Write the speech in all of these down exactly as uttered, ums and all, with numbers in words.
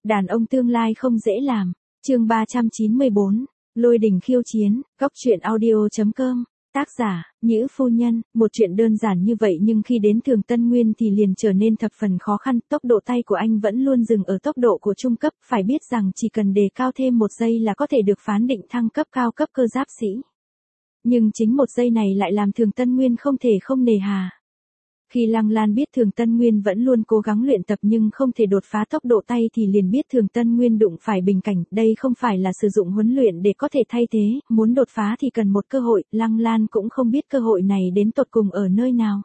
Đàn ông tương lai không dễ làm. Chương ba trăm chín mươi bốn. Lôi đình khiêu chiến. Góc truyện audio chấm com. Tác giả, Nhữ Phu Nhân. Một chuyện đơn giản như vậy nhưng khi đến Thường Tân Nguyên thì liền trở nên thập phần khó khăn. Tốc độ tay của anh vẫn luôn dừng ở tốc độ của trung cấp. Phải biết rằng chỉ cần đề cao thêm một giây là có thể được phán định thăng cấp cao cấp cơ giáp sĩ. Nhưng chính một giây này lại làm Thường Tân Nguyên không thể không nề hà. Khi Lăng Lan biết Thường Tân Nguyên vẫn luôn cố gắng luyện tập nhưng không thể đột phá tốc độ tay thì liền biết Thường Tân Nguyên đụng phải bình cảnh, đây không phải là sử dụng huấn luyện để có thể thay thế, muốn đột phá thì cần một cơ hội, Lăng Lan cũng không biết cơ hội này đến tột cùng ở nơi nào.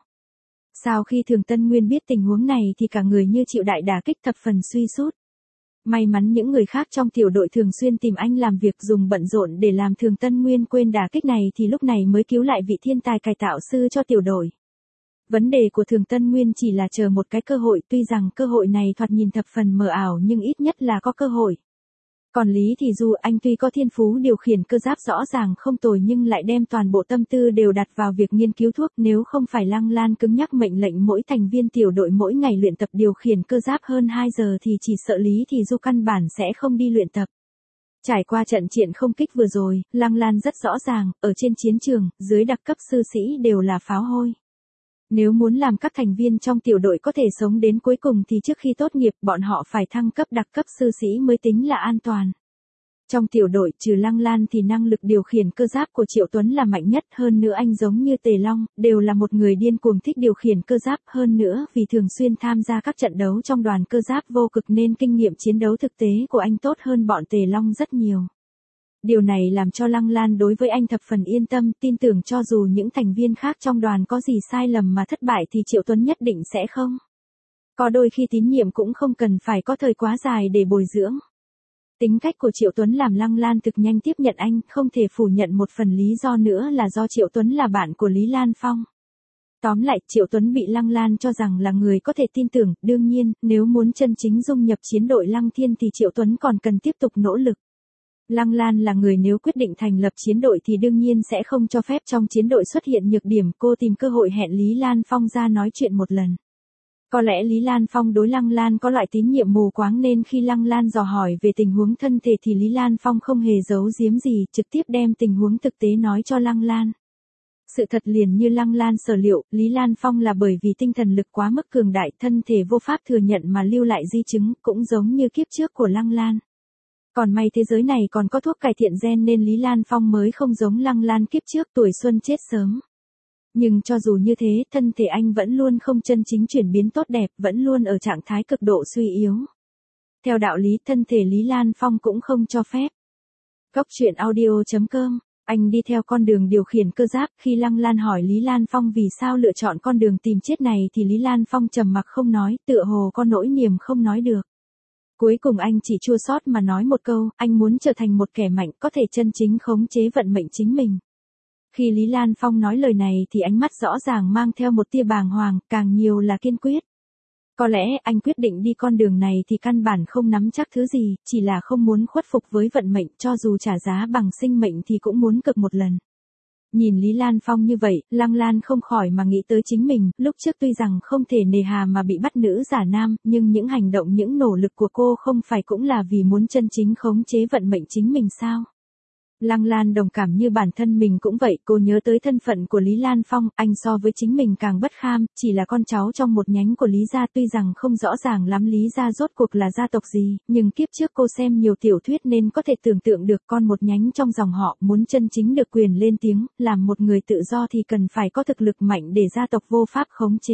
Sau khi Thường Tân Nguyên biết tình huống này thì cả người như chịu đại đả kích thập phần suy sút. May mắn những người khác trong tiểu đội thường xuyên tìm anh làm việc dùng bận rộn để làm Thường Tân Nguyên quên đả kích này thì lúc này mới cứu lại vị thiên tài cải tạo sư cho tiểu đội. Vấn đề của Thường Tân Nguyên chỉ là chờ một cái cơ hội, tuy rằng cơ hội này thoạt nhìn thập phần mờ ảo nhưng ít nhất là có cơ hội. Còn Lý thì dù anh tuy có thiên phú điều khiển cơ giáp rõ ràng không tồi nhưng lại đem toàn bộ tâm tư đều đặt vào việc nghiên cứu thuốc, nếu không phải Lăng Lan cứng nhắc mệnh lệnh mỗi thành viên tiểu đội mỗi ngày luyện tập điều khiển cơ giáp hơn hai giờ thì chỉ sợ Lý thì du căn bản sẽ không đi luyện tập. Trải qua trận chiến không kích vừa rồi, Lăng Lan rất rõ ràng, ở trên chiến trường, dưới đặc cấp sư sĩ đều là pháo hôi. Nếu muốn làm các thành viên trong tiểu đội có thể sống đến cuối cùng thì trước khi tốt nghiệp bọn họ phải thăng cấp đặc cấp sư sĩ mới tính là an toàn. Trong tiểu đội trừ Lăng Lan thì năng lực điều khiển cơ giáp của Triệu Tuấn là mạnh nhất, hơn nữa anh giống như Tề Long, đều là một người điên cuồng thích điều khiển cơ giáp, hơn nữa vì thường xuyên tham gia các trận đấu trong đoàn cơ giáp vô cực nên kinh nghiệm chiến đấu thực tế của anh tốt hơn bọn Tề Long rất nhiều. Điều này làm cho Lăng Lan đối với anh thập phần yên tâm, tin tưởng cho dù những thành viên khác trong đoàn có gì sai lầm mà thất bại thì Triệu Tuấn nhất định sẽ không. Có đôi khi tín nhiệm cũng không cần phải có thời quá dài để bồi dưỡng. Tính cách của Triệu Tuấn làm Lăng Lan thực nhanh tiếp nhận anh, không thể phủ nhận một phần lý do nữa là do Triệu Tuấn là bạn của Lý Lan Phong. Tóm lại, Triệu Tuấn bị Lăng Lan cho rằng là người có thể tin tưởng, đương nhiên, nếu muốn chân chính dung nhập chiến đội Lăng Thiên thì Triệu Tuấn còn cần tiếp tục nỗ lực. Lăng Lan là người nếu quyết định thành lập chiến đội thì đương nhiên sẽ không cho phép trong chiến đội xuất hiện nhược điểm, cô tìm cơ hội hẹn Lý Lan Phong ra nói chuyện một lần. Có lẽ Lý Lan Phong đối Lăng Lan có loại tín nhiệm mù quáng nên khi Lăng Lan dò hỏi về tình huống thân thể thì Lý Lan Phong không hề giấu giếm gì, trực tiếp đem tình huống thực tế nói cho Lăng Lan. Sự thật liền như Lăng Lan sở liệu, Lý Lan Phong là bởi vì tinh thần lực quá mức cường đại, thân thể vô pháp thừa nhận mà lưu lại di chứng, cũng giống như kiếp trước của Lăng Lan. Còn may thế giới này còn có thuốc cải thiện gen nên Lý Lan Phong mới không giống Lăng Lan kiếp trước tuổi xuân chết sớm. Nhưng cho dù như thế, thân thể anh vẫn luôn không chân chính chuyển biến tốt đẹp, vẫn luôn ở trạng thái cực độ suy yếu. Theo đạo lý, thân thể Lý Lan Phong cũng không cho phép. Góc truyện audio chấm com. Anh đi theo con đường điều khiển cơ giáp, khi Lăng Lan hỏi Lý Lan Phong vì sao lựa chọn con đường tìm chết này thì Lý Lan Phong trầm mặc không nói, tựa hồ có nỗi niềm không nói được. Cuối cùng anh chỉ chua xót mà nói một câu, anh muốn trở thành một kẻ mạnh có thể chân chính khống chế vận mệnh chính mình. Khi Lý Lan Phong nói lời này thì ánh mắt rõ ràng mang theo một tia bàng hoàng, càng nhiều là kiên quyết. Có lẽ anh quyết định đi con đường này thì căn bản không nắm chắc thứ gì, chỉ là không muốn khuất phục với vận mệnh, cho dù trả giá bằng sinh mệnh thì cũng muốn cực một lần. Nhìn Lý Lan Phong như vậy, Lăng Lan không khỏi mà nghĩ tới chính mình, lúc trước tuy rằng không thể nề hà mà bị bắt nữ giả nam, nhưng những hành động những nỗ lực của cô không phải cũng là vì muốn chân chính khống chế vận mệnh chính mình sao? Lăng Lan đồng cảm như bản thân mình cũng vậy, cô nhớ tới thân phận của Lý Lan Phong, anh so với chính mình càng bất kham, chỉ là con cháu trong một nhánh của Lý gia, tuy rằng không rõ ràng lắm Lý gia rốt cuộc là gia tộc gì, nhưng kiếp trước cô xem nhiều tiểu thuyết nên có thể tưởng tượng được con một nhánh trong dòng họ muốn chân chính được quyền lên tiếng, làm một người tự do thì cần phải có thực lực mạnh để gia tộc vô pháp khống chế.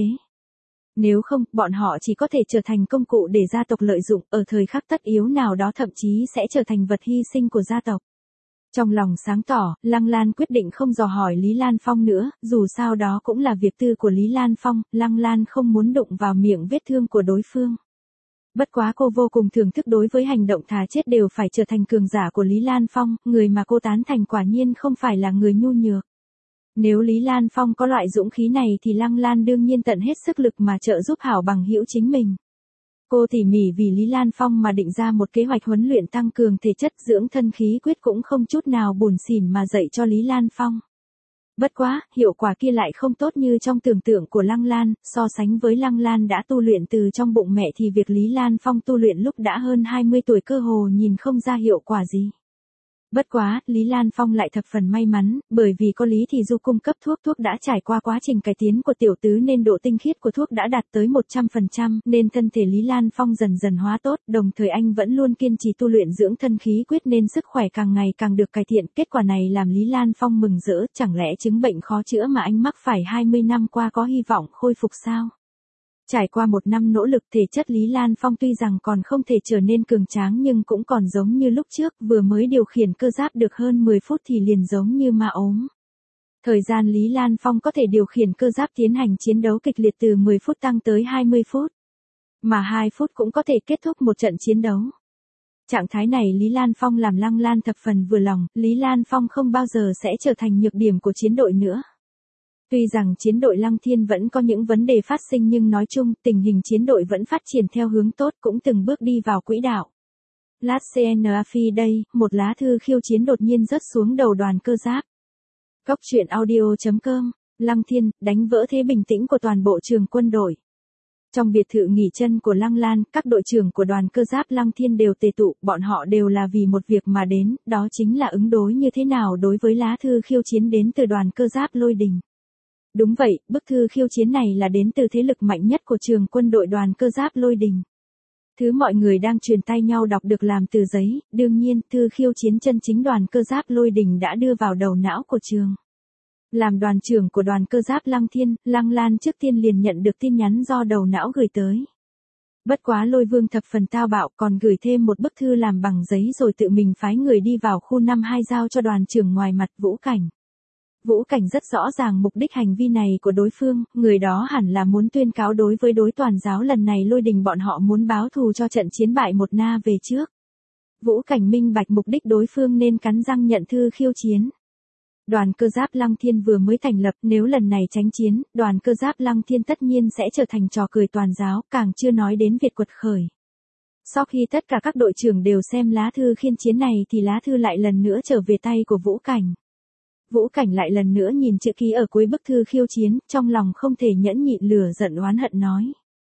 Nếu không, bọn họ chỉ có thể trở thành công cụ để gia tộc lợi dụng, ở thời khắc tất yếu nào đó thậm chí sẽ trở thành vật hy sinh của gia tộc. Trong lòng sáng tỏ, Lăng Lan quyết định không dò hỏi Lý Lan Phong nữa, dù sao đó cũng là việc tư của Lý Lan Phong, Lăng Lan không muốn đụng vào miệng vết thương của đối phương. Bất quá cô vô cùng thưởng thức đối với hành động thà chết đều phải trở thành cường giả của Lý Lan Phong, người mà cô tán thành quả nhiên không phải là người nhu nhược. Nếu Lý Lan Phong có loại dũng khí này thì Lăng Lan đương nhiên tận hết sức lực mà trợ giúp hảo bằng hữu chính mình. Cô tỉ mỉ vì Lý Lan Phong mà định ra một kế hoạch huấn luyện tăng cường thể chất dưỡng thân khí quyết cũng không chút nào buồn xỉn mà dạy cho Lý Lan Phong. Bất quá, hiệu quả kia lại không tốt như trong tưởng tượng của Lăng Lan, so sánh với Lăng Lan đã tu luyện từ trong bụng mẹ thì việc Lý Lan Phong tu luyện lúc đã hơn hai mươi tuổi cơ hồ nhìn không ra hiệu quả gì. Bất quá, Lý Lan Phong lại thập phần may mắn, bởi vì có Lý Thị Du cung cấp thuốc, thuốc đã trải qua quá trình cải tiến của tiểu tứ nên độ tinh khiết của thuốc đã đạt tới một trăm phần trăm, nên thân thể Lý Lan Phong dần dần hóa tốt, đồng thời anh vẫn luôn kiên trì tu luyện dưỡng thân khí quyết nên sức khỏe càng ngày càng được cải thiện. Kết quả này làm Lý Lan Phong mừng rỡ, chẳng lẽ chứng bệnh khó chữa mà anh mắc phải hai mươi năm qua có hy vọng khôi phục sao? Trải qua một năm nỗ lực, thể chất Lý Lan Phong tuy rằng còn không thể trở nên cường tráng nhưng cũng còn giống như lúc trước, vừa mới điều khiển cơ giáp được hơn mười phút thì liền giống như ma ốm. Thời gian Lý Lan Phong có thể điều khiển cơ giáp tiến hành chiến đấu kịch liệt từ mười phút tăng tới hai mươi phút. Mà hai phút cũng có thể kết thúc một trận chiến đấu. Trạng thái này Lý Lan Phong làm Lăng Lan thập phần vừa lòng, Lý Lan Phong không bao giờ sẽ trở thành nhược điểm của chiến đội nữa. Tuy rằng chiến đội Lăng Thiên vẫn có những vấn đề phát sinh nhưng nói chung tình hình chiến đội vẫn phát triển theo hướng tốt cũng từng bước đi vào quỹ đạo. Lát xê en a phi đây, một lá thư khiêu chiến đột nhiên rớt xuống đầu đoàn cơ giáp. Góc truyện audio chấm com, Lăng Thiên, đánh vỡ thế bình tĩnh của toàn bộ trường quân đội. Trong biệt thự nghỉ chân của Lăng Lan, các đội trưởng của đoàn cơ giáp Lăng Thiên đều tề tụ, bọn họ đều là vì một việc mà đến, đó chính là ứng đối như thế nào đối với lá thư khiêu chiến đến từ đoàn cơ giáp Lôi Đình. Đúng vậy, bức thư khiêu chiến này là đến từ thế lực mạnh nhất của trường quân đội đoàn cơ giáp Lôi Đình. Thứ mọi người đang truyền tay nhau đọc được làm từ giấy, đương nhiên, thư khiêu chiến chân chính đoàn cơ giáp Lôi Đình đã đưa vào đầu não của trường. Làm đoàn trưởng của đoàn cơ giáp Lăng Thiên, Lăng Lan trước tiên liền nhận được tin nhắn do đầu não gửi tới. Bất quá Lôi Vương thập phần tao bạo còn gửi thêm một bức thư làm bằng giấy rồi tự mình phái người đi vào khu năm hai giao cho đoàn trưởng ngoài mặt Vũ Cảnh. Vũ Cảnh rất rõ ràng mục đích hành vi này của đối phương, người đó hẳn là muốn tuyên cáo đối với đối toàn giáo lần này Lôi Đình bọn họ muốn báo thù cho trận chiến bại một na về trước. Vũ Cảnh minh bạch mục đích đối phương nên cắn răng nhận thư khiêu chiến. Đoàn cơ giáp Lăng Thiên vừa mới thành lập, nếu lần này tránh chiến, đoàn cơ giáp Lăng Thiên tất nhiên sẽ trở thành trò cười toàn giáo, càng chưa nói đến Việt quật khởi. Sau khi tất cả các đội trưởng đều xem lá thư khiên chiến này thì lá thư lại lần nữa trở về tay của Vũ Cảnh. Vũ Cảnh lại lần nữa nhìn chữ ký ở cuối bức thư khiêu chiến, trong lòng không thể nhẫn nhịn lửa giận oán hận nói.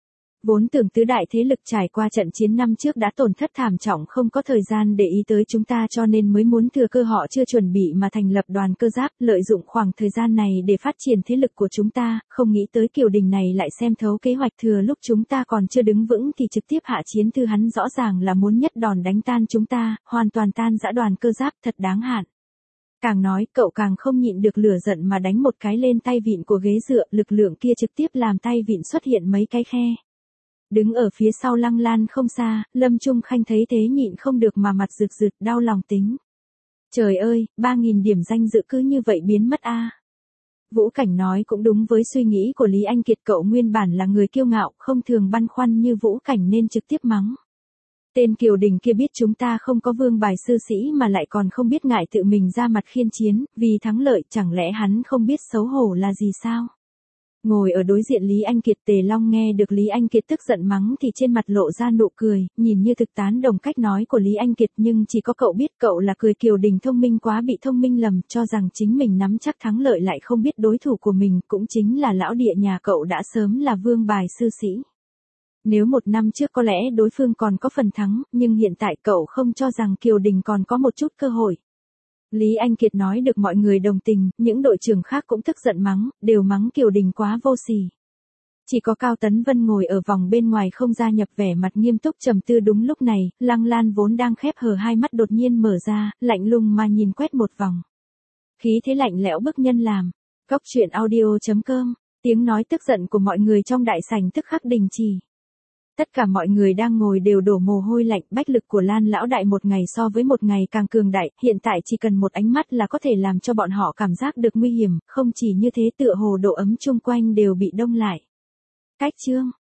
Vốn tưởng tứ đại thế lực trải qua trận chiến năm trước đã tổn thất thảm trọng không có thời gian để ý tới chúng ta cho nên mới muốn thừa cơ họ chưa chuẩn bị mà thành lập đoàn cơ giáp, lợi dụng khoảng thời gian này để phát triển thế lực của chúng ta, không nghĩ tới Kiều Đình này lại xem thấu kế hoạch thừa lúc chúng ta còn chưa đứng vững thì trực tiếp hạ chiến thư hắn rõ ràng là muốn nhất đòn đánh tan chúng ta, hoàn toàn tan rã đoàn cơ giáp thật đáng hạn. Càng nói cậu càng không nhịn được lửa giận mà đánh một cái lên tay vịn của ghế dựa, lực lượng kia trực tiếp làm tay vịn xuất hiện mấy cái khe. Đứng ở phía sau Lăng Lan không xa, Lâm Trung Khanh thấy thế nhịn không được mà mặt rực rực đau lòng tính. Trời ơi, ba nghìn điểm danh dự cứ như vậy biến mất a. Vũ Cảnh nói cũng đúng với suy nghĩ của Lý Anh Kiệt, cậu nguyên bản là người kiêu ngạo, không thường băn khoăn như Vũ Cảnh nên trực tiếp mắng. Tên Kiều Đình kia biết chúng ta không có vương bài sư sĩ mà lại còn không biết ngại tự mình ra mặt khiên chiến, vì thắng lợi chẳng lẽ hắn không biết xấu hổ là gì sao? Ngồi ở đối diện Lý Anh Kiệt, Tề Long nghe được Lý Anh Kiệt tức giận mắng thì trên mặt lộ ra nụ cười, nhìn như thực tán đồng cách nói của Lý Anh Kiệt nhưng chỉ có cậu biết cậu là cười Kiều Đình thông minh quá bị thông minh lầm, cho rằng chính mình nắm chắc thắng lợi lại không biết đối thủ của mình cũng chính là lão địa nhà cậu đã sớm là vương bài sư sĩ. Nếu một năm trước có lẽ đối phương còn có phần thắng, nhưng hiện tại cậu không cho rằng Kiều Đình còn có một chút cơ hội. Lý Anh Kiệt nói được mọi người đồng tình, những đội trưởng khác cũng tức giận mắng, đều mắng Kiều Đình quá vô sỉ. Chỉ có Cao Tấn Vân ngồi ở vòng bên ngoài không gia nhập vẻ mặt nghiêm túc trầm tư. Đúng lúc này, Lăng Lan vốn đang khép hờ hai mắt đột nhiên mở ra, lạnh lùng mà nhìn quét một vòng. Khí thế lạnh lẽo bức nhân làm. Góc truyện audio chấm com, tiếng nói tức giận của mọi người trong đại sảnh tức khắc đình chỉ. Tất cả mọi người đang ngồi đều đổ mồ hôi lạnh, bách lực của Lan lão đại một ngày so với một ngày càng cường đại, hiện tại chỉ cần một ánh mắt là có thể làm cho bọn họ cảm giác được nguy hiểm, không chỉ như thế tựa hồ độ ấm chung quanh đều bị đông lại. Cách chương